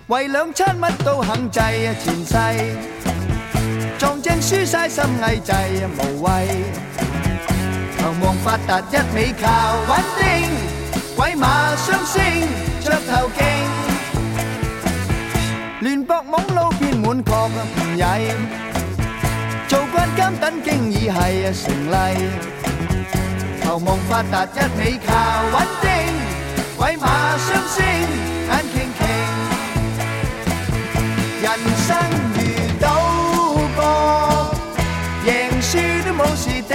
為兩餐乜都肯制，前世撞正輸晒心翳滯，無謂求望發達一味靠穩定，鬼馬雙星着頭勁，亂搏懵撈偏滿確唔曳，做慣監等經已係成例，求望發達一味靠穩定，鬼馬雙星眼傾傾，人生如賭博，贏輸都冇事定，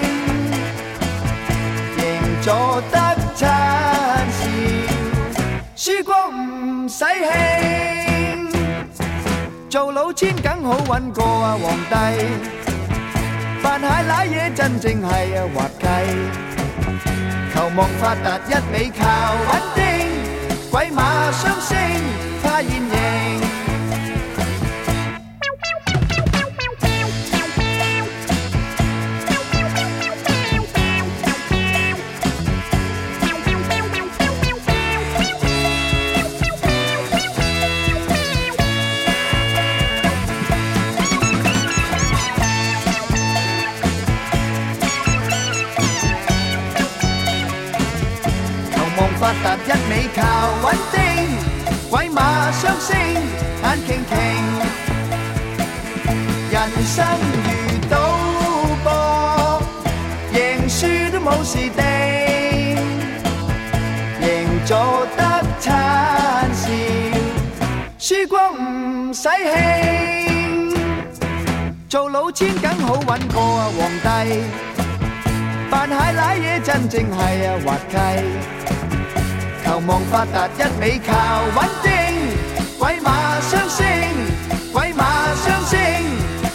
贏咗得餐笑，輸光唔使興，做老千梗好搵過皇帝，扮蟹瀨嘢真正係滑稽，求望發達一味靠穩定，鬼馬雙星怕現形。發達一味靠穩定，鬼馬雙星眼傾傾，人生如賭博，贏輸都冇事定，贏咗得餐笑，輸光唔使興，做老千梗好搵過皇帝，扮蟹瀨嘢真正係滑稽，求望發達一味靠穩定，鬼馬